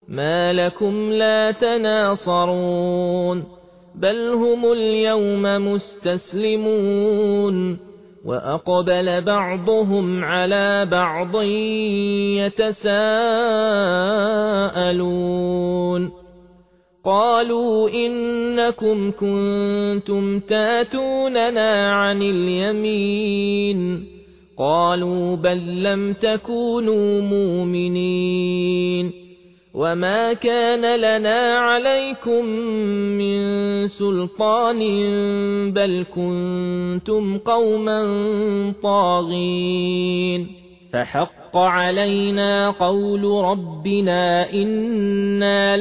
ما لكم لا تناصرون بل هم اليوم مستسلمون وأقبل بعضهم على بعض يتساءلون قالوا إنكم كنتم تاتوننا عن اليمين قالوا بل لم تكونوا مؤمنين وما كان لنا عليكم من سلطان بل كنتم قوما طاغين فحق علينا قول ربنا إنا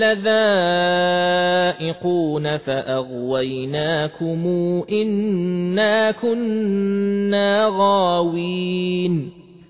لذائقون فأغويناكم إنا كنا غاوين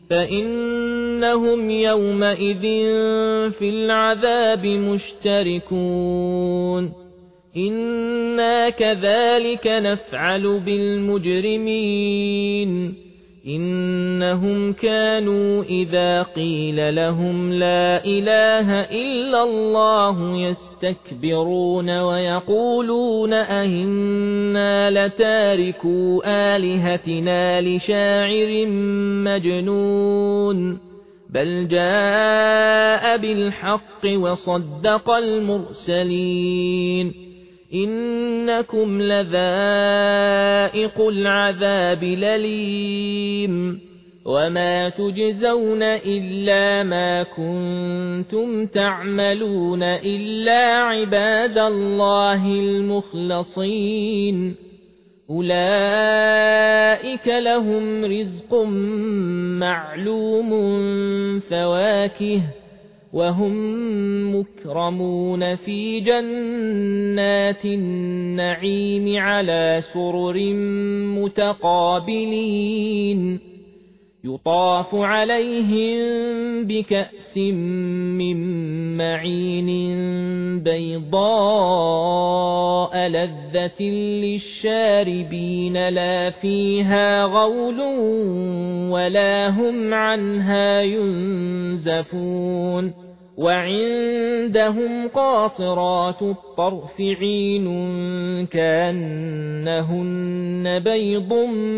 فإنهم يومئذ في العذاب مشتركون إنا كذلك نفعل بالمجرمين إنهم كانوا إذا قيل لهم لا إله إلا الله يستكبرون ويقولون أئنا لتاركو آلهتنا لشاعر مجنون بل جاء بالحق وصدق المرسلين إنكم لذائق العذاب الأليم وما تجزون إلا ما كنتم تعملون إلا عباد الله المخلصين أولئك لهم رزق معلوم فواكه وهم مكرمون في جنات النعيم على سرر متقابلين يطاف عليهم بكأس من معين بيضاء لذة للشاربين لا فيها غول ولا هم عنها ينزفون وعندهم قاصرات الطرف عين كأنهن بيض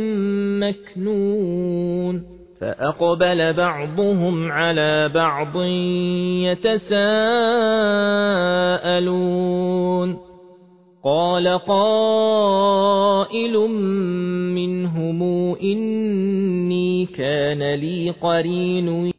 مكنون فأقبل بعضهم على بعض يتساءلون قال قائل منهم إني كان لي قرين